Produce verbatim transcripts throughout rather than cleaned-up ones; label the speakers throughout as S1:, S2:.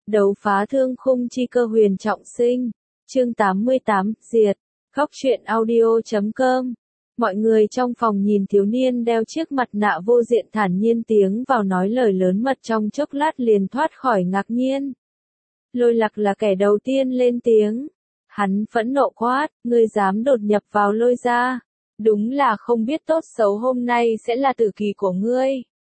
S1: Đấu phá thương khung chi cơ huyền trọng sinh. Chương tám mươi tám, diệt. Góc truyện audio chấm com. Mọi người trong phòng nhìn thiếu niên đeo chiếc mặt nạ vô diện thản nhiên tiến vào nói lời lớn mật, trong chốc lát liền thoát khỏi ngạc nhiên. Lôi Lạc là kẻ đầu tiên lên tiếng. Hắn phẫn nộ quát, ngươi dám đột nhập vào Lôi gia. Đúng là không biết tốt xấu, hôm nay sẽ là tử kỳ của ngươi.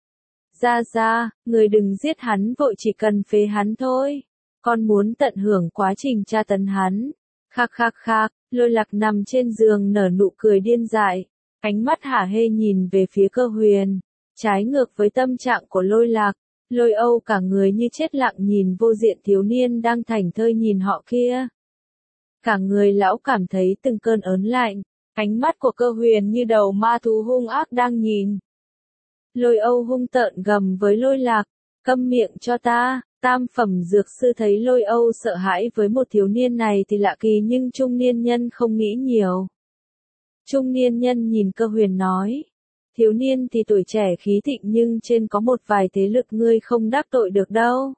S1: Ra ra, người đừng giết hắn vội, chỉ cần phế hắn thôi. Con muốn tận hưởng quá trình tra tấn hắn. Khạc khạc khạc, Lôi Lạc nằm trên giường nở nụ cười điên dại. Ánh mắt hả hê nhìn về phía Cơ Huyền. Trái ngược với tâm trạng của Lôi Lạc, Lôi Âu cả người như chết lặng nhìn vô diện thiếu niên đang thảnh thơi nhìn họ kia. Cả người lão cảm thấy từng cơn ớn lạnh. Ánh mắt của Cơ Huyền như đầu ma thú hung ác đang nhìn. Lôi Âu hung tợn gầm với Lôi Lạc, câm miệng cho ta. Tam phẩm dược sư thấy Lôi Âu sợ hãi với một thiếu niên này thì lạ kỳ, nhưng trung niên nhân không nghĩ nhiều. Trung niên nhân nhìn Cơ Huyền nói, thiếu niên thì tuổi trẻ khí thịnh nhưng trên có một vài thế lực ngươi không đắc tội được đâu.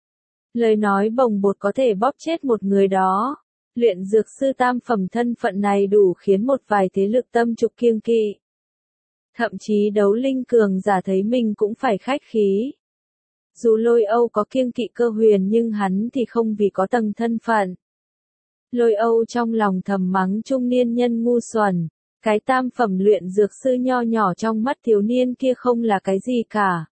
S1: Lời nói bồng bột có thể bóp chết một người đó. Luyện dược sư tam phẩm thân phận này đủ khiến một vài thế lực tâm trục kiêng kỵ. Thậm chí đấu linh cường giả thấy mình cũng phải khách khí. Dù Lôi Âu có kiêng kỵ Cơ Huyền nhưng hắn thì không, vì có tầng thân phận. Lôi Âu trong lòng thầm mắng trung niên nhân ngu xuẩn. Cái tam phẩm luyện dược sư nho nhỏ trong mắt thiếu niên kia không là cái gì cả.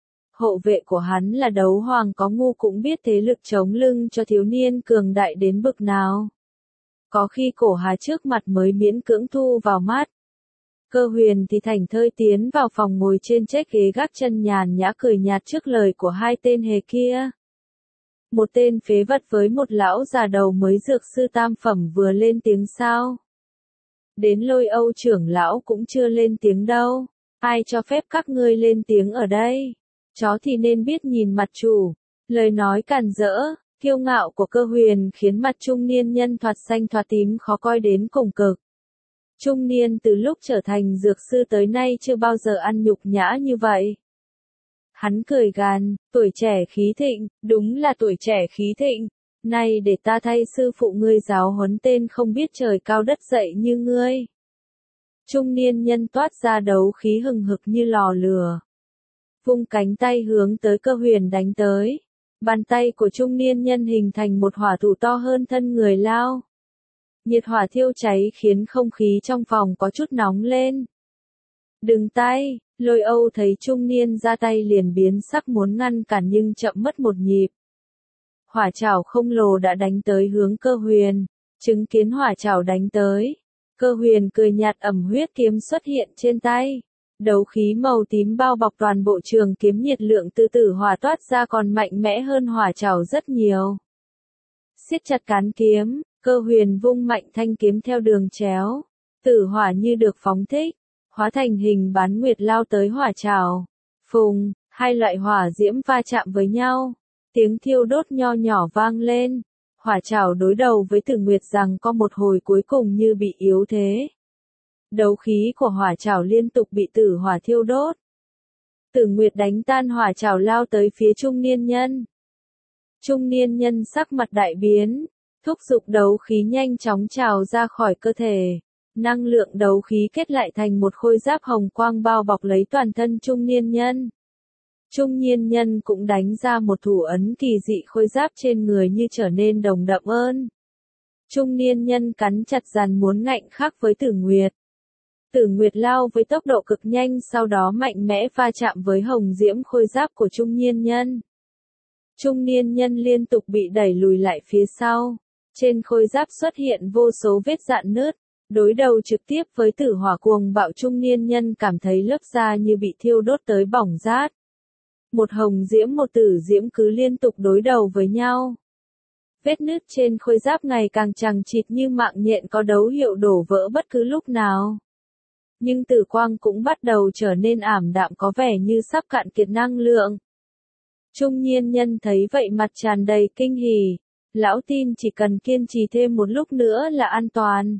S1: Hộ vệ của hắn là đấu hoàng có ngu cũng biết thế lực chống lưng cho thiếu niên cường đại đến bực nào. Có khi cổ hà trước mặt mới miễn cưỡng thu vào mắt. Cơ Huyền thì thảnh thơi tiến vào phòng, ngồi trên chiếc ghế gác chân nhàn nhã cười nhạt trước lời của hai tên hề kia. Một tên phế vật với một lão già đầu mới dược sư tam phẩm vừa lên tiếng sao? Đến Lôi Âu trưởng lão cũng chưa lên tiếng đâu. Ai cho phép các ngươi lên tiếng ở đây? Chó thì nên biết nhìn mặt chủ. Lời nói càn rỡ, kiêu ngạo của Cơ Huyền khiến mặt trung niên nhân thoạt xanh thoạt tím khó coi đến cùng cực. Trung niên từ lúc trở thành dược sư tới nay chưa bao giờ ăn nhục nhã như vậy. Hắn cười gằn, tuổi trẻ khí thịnh, đúng là tuổi trẻ khí thịnh. Này để ta thay sư phụ ngươi giáo huấn tên không biết trời cao đất dậy như ngươi. Trung niên nhân toát ra đấu khí hừng hực như lò lửa. Vung cánh tay hướng tới Cơ Huyền đánh tới. Bàn tay của trung niên nhân hình thành một hỏa thủ to hơn thân người lao. Nhiệt hỏa thiêu cháy khiến không khí trong phòng có chút nóng lên. Đừng tay, Lôi Âu thấy trung niên ra tay liền biến sắc muốn ngăn cản nhưng chậm mất một nhịp. Hỏa chảo không lồ đã đánh tới hướng Cơ Huyền. Chứng kiến hỏa chảo đánh tới, Cơ Huyền cười nhạt, ẩm huyết kiếm xuất hiện trên tay. Đấu khí màu tím bao bọc toàn bộ trường kiếm, nhiệt lượng từ tử hỏa toát ra còn mạnh mẽ hơn hỏa chảo rất nhiều. Siết chặt cán kiếm, Cơ Huyền vung mạnh thanh kiếm theo đường chéo. Tử hỏa như được phóng thích, hóa thành hình bán nguyệt lao tới hỏa chảo. Phùng, hai loại hỏa diễm va chạm với nhau. Tiếng thiêu đốt nho nhỏ vang lên. Hỏa chảo đối đầu với Tử Nguyệt rằng có một hồi cuối cùng như bị yếu thế. Đấu khí của hỏa chảo liên tục bị tử hỏa thiêu đốt. Tử Nguyệt đánh tan hỏa chảo lao tới phía trung niên nhân. Trung niên nhân sắc mặt đại biến, thúc giục đấu khí nhanh chóng trào ra khỏi cơ thể. Năng lượng đấu khí kết lại thành một khôi giáp hồng quang bao bọc lấy toàn thân trung niên nhân. Trung niên nhân cũng đánh ra một thủ ấn kỳ dị, khôi giáp trên người như trở nên đồng đậm hơn. Trung niên nhân cắn chặt răng muốn ngạnh khắc với Tử Nguyệt. Tử Nguyệt lao với tốc độ cực nhanh, sau đó mạnh mẽ va chạm với hồng diễm khôi giáp của trung niên nhân. Trung niên nhân liên tục bị đẩy lùi lại phía sau. Trên khôi giáp xuất hiện vô số vết rạn nứt. Đối đầu trực tiếp với tử hỏa cuồng bạo, trung niên nhân cảm thấy lớp da như bị thiêu đốt tới bỏng rát. Một hồng diễm một tử diễm cứ liên tục đối đầu với nhau. Vết nứt trên khôi giáp ngày càng chằng chịt như mạng nhện, có dấu hiệu đổ vỡ bất cứ lúc nào. Nhưng tử quang cũng bắt đầu trở nên ảm đạm, có vẻ như sắp cạn kiệt năng lượng. Trung niên nhân thấy vậy mặt tràn đầy kinh hỉ. Lão tin chỉ cần kiên trì thêm một lúc nữa là an toàn.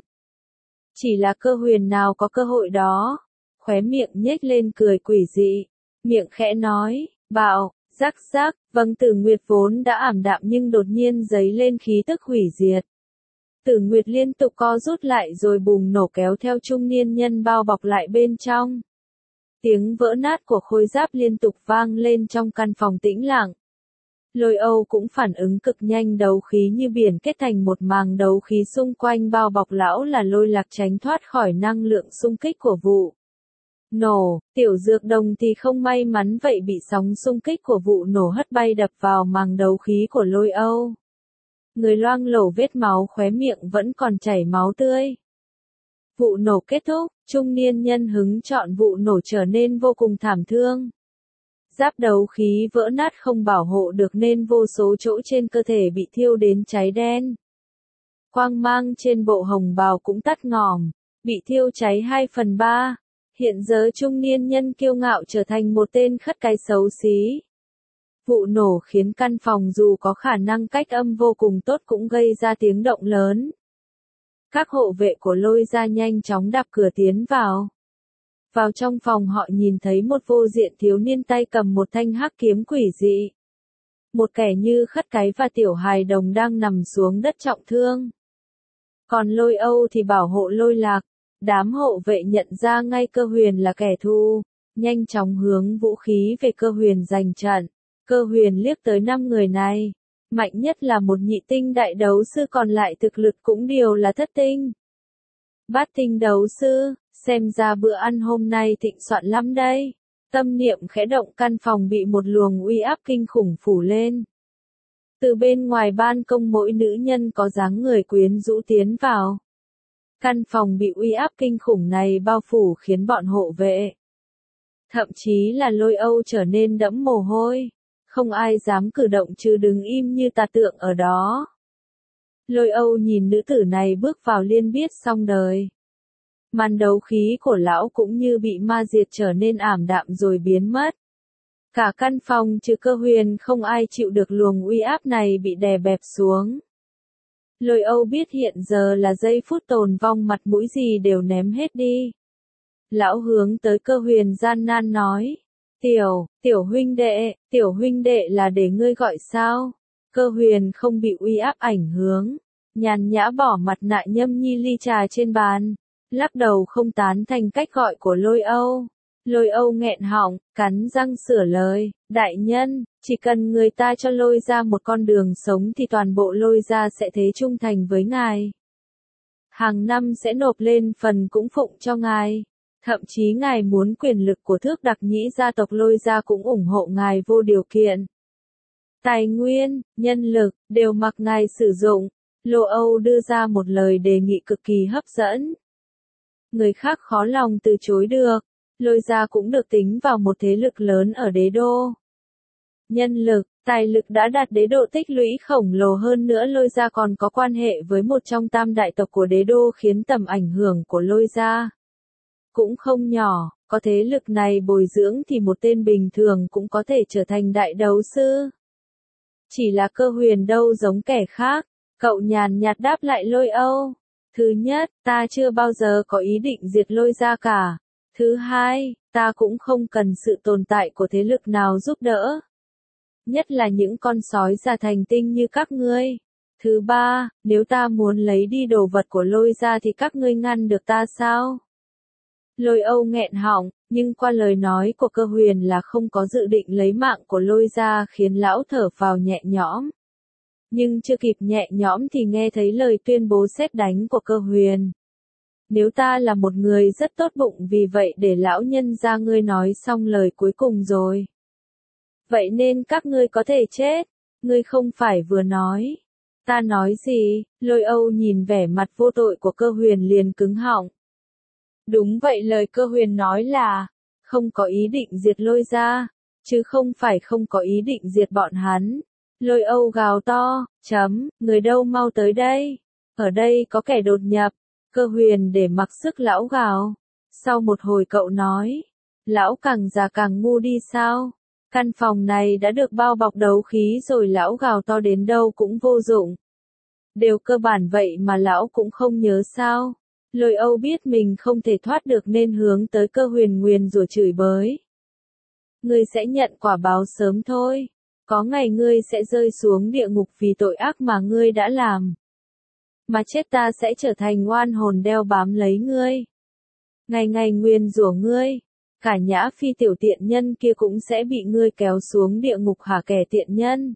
S1: Chỉ là Cơ Huyền nào có cơ hội đó. Khóe miệng nhếch lên cười quỷ dị. Miệng khẽ nói, bạo, Rắc rắc, vâng Tử Nguyệt vốn đã ảm đạm nhưng đột nhiên dấy lên khí tức hủy diệt. Tử Nguyệt liên tục co rút lại rồi bùng nổ kéo theo trung niên nhân bao bọc lại bên trong. Tiếng vỡ nát của khôi giáp liên tục vang lên trong căn phòng tĩnh lặng. Lôi Âu cũng phản ứng cực nhanh, đấu khí như biển kết thành một màng đấu khí xung quanh bao bọc lão là Lôi Lạc, tránh thoát khỏi năng lượng xung kích của vụ nổ. Tiểu Dược Đồng thì không may mắn vậy, bị sóng xung kích của vụ nổ hất bay đập vào màng đấu khí của Lôi Âu. Người loang lổ vết máu, khóe miệng vẫn còn chảy máu tươi. Vụ nổ kết thúc, trung niên nhân hứng chọn vụ nổ trở nên vô cùng thảm thương. Giáp đấu khí vỡ nát không bảo hộ được nên vô số chỗ trên cơ thể bị thiêu đến cháy đen. Quang mang trên bộ hồng bào cũng tắt ngòm, bị thiêu cháy hai phần ba. Hiện giờ trung niên nhân kiêu ngạo trở thành một tên khất cái xấu xí. Vụ nổ khiến căn phòng dù có khả năng cách âm vô cùng tốt cũng gây ra tiếng động lớn. Các hộ vệ của Lôi gia nhanh chóng đạp cửa tiến vào. Vào trong phòng họ nhìn thấy một vô diện thiếu niên tay cầm một thanh hắc kiếm quỷ dị. Một kẻ như khất cái và tiểu hài đồng đang nằm xuống đất trọng thương. Còn Lôi Âu thì bảo hộ Lôi Lạc. Đám hộ vệ nhận ra ngay Cơ Huyền là kẻ thù, nhanh chóng hướng vũ khí về Cơ Huyền giành trận. Cơ Huyền liếc tới năm người này, mạnh nhất là một nhị tinh đại đấu sư, còn lại thực lực cũng đều là thất tinh. Bát tinh đấu sư, xem ra bữa ăn hôm nay thịnh soạn lắm đây. Tâm niệm khẽ động, căn phòng bị một luồng uy áp kinh khủng phủ lên. Từ bên ngoài ban công mỗi nữ nhân có dáng người quyến rũ tiến vào. Căn phòng bị uy áp kinh khủng này bao phủ khiến bọn hộ vệ, thậm chí là Lôi Âu trở nên đẫm mồ hôi. Không ai dám cử động chứ đứng im như tà tượng ở đó. Lôi Âu nhìn nữ tử này bước vào liền biết xong đời. Màn đấu khí của lão cũng như bị ma diệt trở nên ảm đạm rồi biến mất. Cả căn phòng trừ Cơ Huyền không ai chịu được luồng uy áp này bị đè bẹp xuống. Lôi Âu biết hiện giờ là giây phút tồn vong, mặt mũi gì đều ném hết đi. Lão hướng tới Cơ Huyền gian nan nói. Tiểu, tiểu huynh đệ, tiểu huynh đệ là để ngươi gọi sao? Cơ Huyền không bị uy áp ảnh hưởng, nhàn nhã bỏ mặt nạ nhâm nhi ly trà trên bàn, lắc đầu không tán thành cách gọi của Lôi Âu. Lôi Âu nghẹn họng, cắn răng sửa lời, đại nhân, chỉ cần người ta cho Lôi ra một con đường sống thì toàn bộ Lôi ra sẽ thế trung thành với ngài. Hàng năm sẽ nộp lên phần cũng phụng cho ngài. Thậm chí ngài muốn quyền lực của Thước Đặc Nhĩ gia tộc Lôi gia cũng ủng hộ ngài vô điều kiện. Tài nguyên, nhân lực, đều mặc ngài sử dụng. Lôi Âu đưa ra một lời đề nghị cực kỳ hấp dẫn. Người khác khó lòng từ chối được. Lôi gia cũng được tính vào một thế lực lớn ở đế đô. Nhân lực, tài lực đã đạt đế độ tích lũy khổng lồ, hơn nữa Lôi gia còn có quan hệ với một trong tam đại tộc của đế đô, khiến tầm ảnh hưởng của Lôi gia cũng không nhỏ. Có thế lực này bồi dưỡng thì một tên bình thường cũng có thể trở thành đại đấu sư. Chỉ là Cơ Huyền đâu giống kẻ khác, cậu nhàn nhạt đáp lại Lôi Âu. Thứ nhất, ta chưa bao giờ có ý định diệt Lôi gia cả. Thứ hai, ta cũng không cần sự tồn tại của thế lực nào giúp đỡ. Nhất là những con sói già thành tinh như các ngươi. Thứ ba, nếu ta muốn lấy đi đồ vật của Lôi gia thì các ngươi ngăn được ta sao? Lôi Âu nghẹn họng, nhưng qua lời nói của Cơ Huyền là không có dự định lấy mạng của Lôi gia, khiến lão thở phào nhẹ nhõm. Nhưng chưa kịp nhẹ nhõm thì nghe thấy lời tuyên bố sét đánh của Cơ Huyền. Nếu ta là một người rất tốt bụng, vì vậy để lão nhân gia ngươi nói xong lời cuối cùng rồi. Vậy nên các ngươi có thể chết. Ngươi không phải vừa nói. Ta nói gì? Lôi Âu nhìn vẻ mặt vô tội của Cơ Huyền liền cứng họng. Đúng vậy, lời Cơ Huyền nói là không có ý định diệt Lôi gia, chứ không phải không có ý định diệt bọn hắn. Lôi Âu gào to, chấm, người đâu mau tới đây. Ở đây có kẻ đột nhập. Cơ Huyền để mặc sức lão gào. Sau một hồi cậu nói, lão càng già càng ngu đi sao? Căn phòng này đã được bao bọc đấu khí rồi, lão gào to đến đâu cũng vô dụng. Đều cơ bản vậy mà lão cũng không nhớ sao? Lôi Âu biết mình không thể thoát được nên hướng tới Cơ Huyền nguyền rủa chửi bới. ngươi sẽ nhận quả báo sớm thôi. Có ngày ngươi sẽ rơi xuống địa ngục vì tội ác mà ngươi đã làm. Mà chết ta sẽ trở thành oan hồn đeo bám lấy ngươi. Ngày ngày nguyền rủa ngươi. Cả Nhã Phi tiểu tiện nhân kia cũng sẽ bị ngươi kéo xuống địa ngục hả kẻ tiện nhân.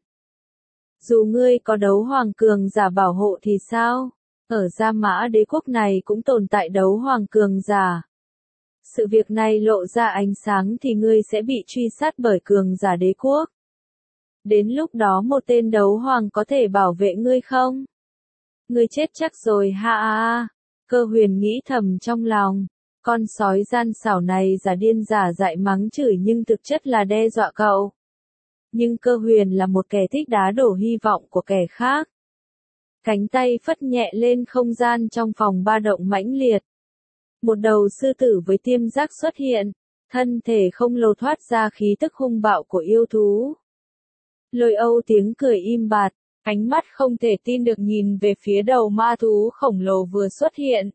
S1: Dù ngươi có đấu hoàng cường giả bảo hộ thì sao? Ở Gia Mã đế quốc này cũng tồn tại đấu hoàng cường giả. Sự việc này lộ ra ánh sáng thì ngươi sẽ bị truy sát bởi cường giả đế quốc. Đến lúc đó một tên đấu hoàng có thể bảo vệ ngươi không? Ngươi chết chắc rồi ha a. Cơ Huyền nghĩ thầm trong lòng. Con sói gian xảo này giả điên giả dại mắng chửi nhưng thực chất là đe dọa cậu. Nhưng Cơ Huyền là một kẻ thích đá đổ hy vọng của kẻ khác. Cánh tay phất nhẹ lên không gian trong phòng ba động mãnh liệt. Một đầu sư tử với tiêm giác xuất hiện, thân thể không lồ thoát ra khí tức hung bạo của yêu thú. Lôi Âu tiếng cười im bặt, ánh mắt không thể tin được nhìn về phía đầu ma thú khổng lồ vừa xuất hiện.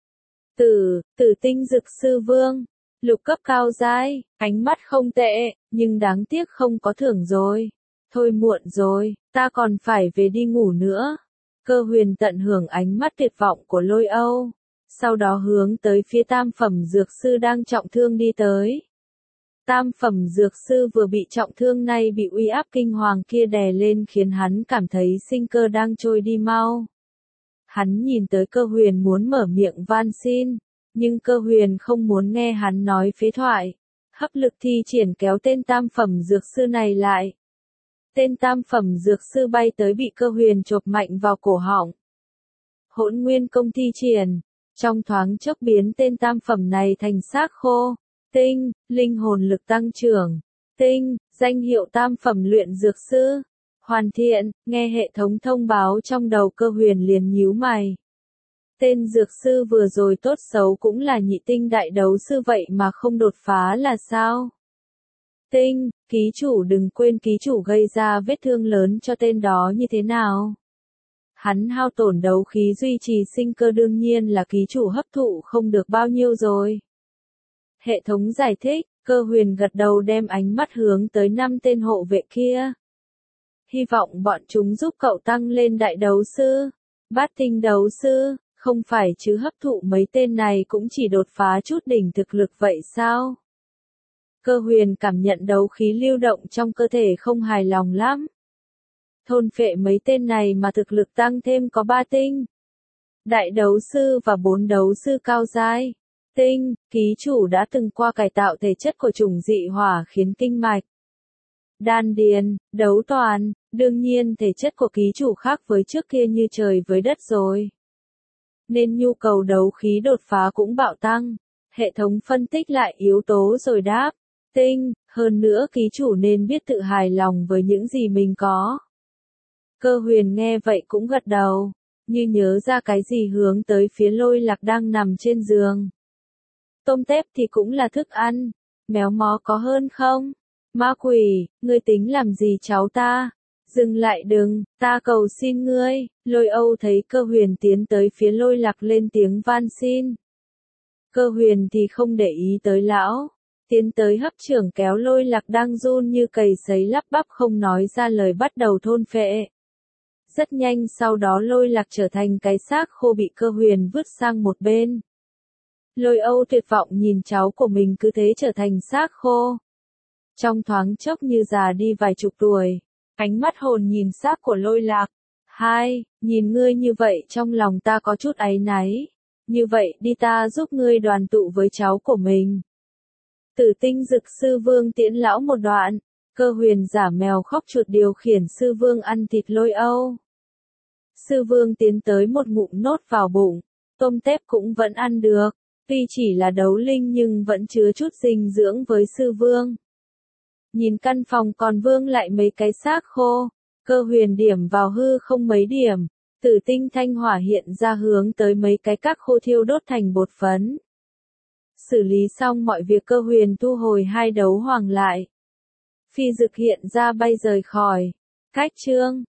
S1: Tử, tử tinh dực sư vương, lục cấp cao giai, ánh mắt không tệ, nhưng đáng tiếc không có thưởng rồi. Thôi muộn rồi, ta còn phải về đi ngủ nữa. Cơ Huyền tận hưởng ánh mắt tuyệt vọng của Lôi Âu, sau đó hướng tới phía tam phẩm dược sư đang trọng thương đi tới. Tam phẩm dược sư vừa bị trọng thương nay bị uy áp kinh hoàng kia đè lên khiến hắn cảm thấy sinh cơ đang trôi đi mau. Hắn nhìn tới Cơ Huyền muốn mở miệng van xin, nhưng Cơ Huyền không muốn nghe hắn nói phế thoại. Hấp lực thi triển kéo tên tam phẩm dược sư này lại. Tên tam phẩm dược sư bay tới bị Cơ Huyền chộp mạnh vào cổ họng. Hỗn nguyên công thi triển, trong thoáng chốc biến tên tam phẩm này thành xác khô. Tinh, linh hồn lực tăng trưởng. Tinh, danh hiệu tam phẩm luyện dược sư. Hoàn thiện, nghe hệ thống thông báo trong đầu Cơ Huyền liền nhíu mày. Tên dược sư vừa rồi tốt xấu cũng là nhị tinh đại đấu sư vậy mà không đột phá là sao? Tinh, ký chủ đừng quên ký chủ gây ra vết thương lớn cho tên đó như thế nào. Hắn hao tổn đấu khí duy trì sinh cơ đương nhiên là ký chủ hấp thụ không được bao nhiêu rồi. Hệ thống giải thích, Cơ Huyền gật đầu đem ánh mắt hướng tới năm tên hộ vệ kia. Hy vọng bọn chúng giúp cậu tăng lên đại đấu sư, bát tinh đấu sư, không phải chứ hấp thụ mấy tên này cũng chỉ đột phá chút đỉnh thực lực vậy sao? Cơ Huyền cảm nhận đấu khí lưu động trong cơ thể không hài lòng lắm. Thôn phệ mấy tên này mà thực lực tăng thêm có ba tinh. Đại đấu sư và bốn đấu sư cao giai. Tinh, ký chủ đã từng qua cải tạo thể chất của chủng dị hỏa khiến kinh mạch, đan điền, đấu toàn, đương nhiên thể chất của ký chủ khác với trước kia như trời với đất rồi. Nên nhu cầu đấu khí đột phá cũng bạo tăng. Hệ thống phân tích lại yếu tố rồi đáp. Tinh, hơn nữa ký chủ nên biết tự hài lòng với những gì mình có. Cơ Huyền nghe vậy cũng gật đầu, như nhớ ra cái gì hướng tới phía Lôi Lạc đang nằm trên giường. Tôm tép thì cũng là thức ăn, méo mó có hơn không? Ma quỷ, ngươi tính làm gì cháu ta? Dừng lại đừng, ta cầu xin ngươi. Lôi Âu thấy Cơ Huyền tiến tới phía Lôi Lạc lên tiếng van xin. Cơ Huyền thì không để ý tới lão, tiến tới hấp trưởng kéo Lôi Lạc đang run như cầy sấy lắp bắp không nói ra lời bắt đầu thôn phệ. Rất nhanh sau đó Lôi Lạc trở thành cái xác khô bị Cơ Huyền vứt sang một bên. Lôi Âu tuyệt vọng nhìn cháu của mình cứ thế trở thành xác khô. Trong thoáng chốc như già đi vài chục tuổi, ánh mắt hồn nhìn xác của Lôi Lạc. Hai, nhìn ngươi như vậy trong lòng ta có chút áy náy. Như vậy đi ta giúp ngươi đoàn tụ với cháu của mình. Tử tinh dực sư vương tiễn lão một đoạn, Cơ Huyền giả mèo khóc chuột điều khiển sư vương ăn thịt Lôi Âu. Sư vương tiến tới một ngụm nốt vào bụng, tôm tép cũng vẫn ăn được. Tuy chỉ là đấu linh nhưng vẫn chứa chút dinh dưỡng với sư vương. Nhìn căn phòng còn vương lại mấy cái xác khô, Cơ Huyền điểm vào hư không mấy điểm, tử tinh thanh hỏa hiện ra hướng tới mấy cái các khô thiêu đốt thành bột phấn. Xử lý xong mọi việc Cơ Huyền thu hồi hai đấu hoàng lại. Phi dực hiện ra bay rời khỏi. Cách chương